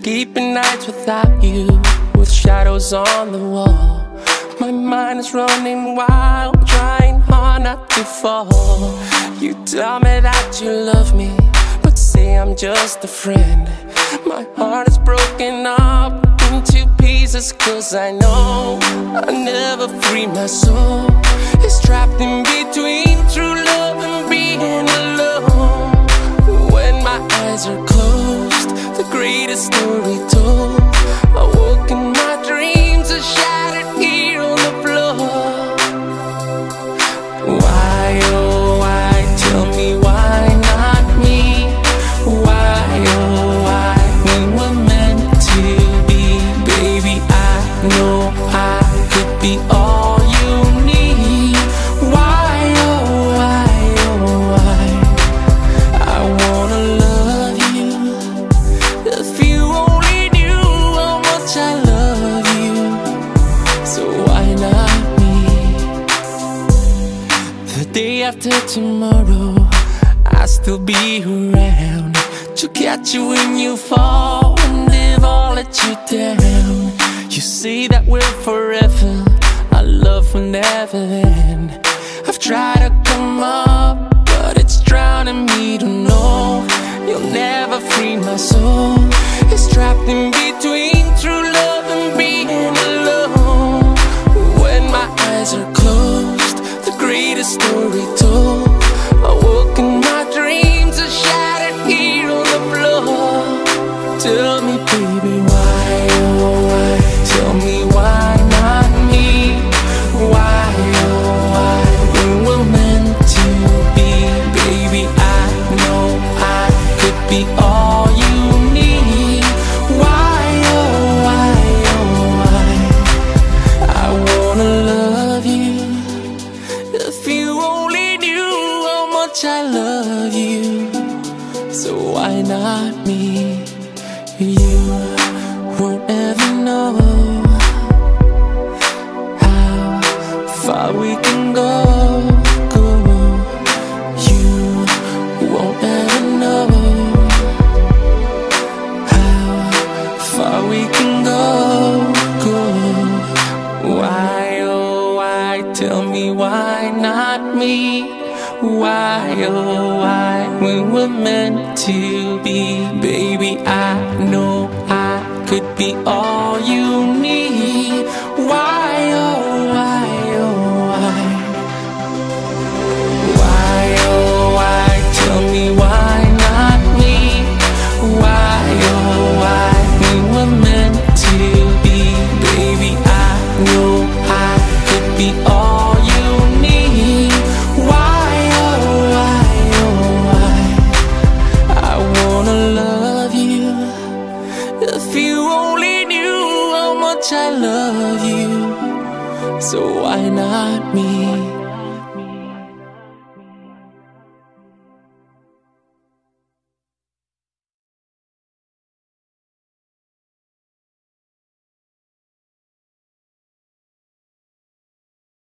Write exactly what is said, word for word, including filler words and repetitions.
Sleeping nights without you, with shadows on the wall. My mind is running wild, trying hard not to fall. You tell me that you love me, but say I'm just a friend. My heart is broken up into pieces, cause I know I'll never free my soul. It's trapped in between true love and being alone. When my eyes are closed, the greatest story told. I woke in my dreams, are shattered here on the floor. Why, oh why, tell me why not me? Why, oh why, we were meant to be. Baby, I know I could be all you need. Why, oh why, oh why, I wanna love you. If you only knew how much I love you, so why not me? The day after tomorrow, I'll still be around to catch you when you fall and if I'll let you down. You say that we're forever, our love will never end. I've tried to come up, but it's drowning me to know you'll never free my soul. It's trapped in between true love and being alone. When my eyes are closed, the greatest story told. I woke in my dreams, are shattered here on the floor. Tell me, baby, why, oh why, tell me why not me? Why, oh why, we were meant to be. Baby, I know I could be all you need. Why, oh why, oh why, I wanna love you. If you only knew how much I love you, so why not me? You won't ever know how far we can go, go. You won't ever know how far we can go, go. Why, oh why, tell me why not me? Why, oh why, we were meant to be. Baby, I know I could be all you need. Why, oh why, oh why, why, oh why, tell me why not me? Why, oh why, we were meant to be. Baby, I know I could be all you need. Why, oh why, oh why, I wanna love you. If you only knew how much I love you, so why not me?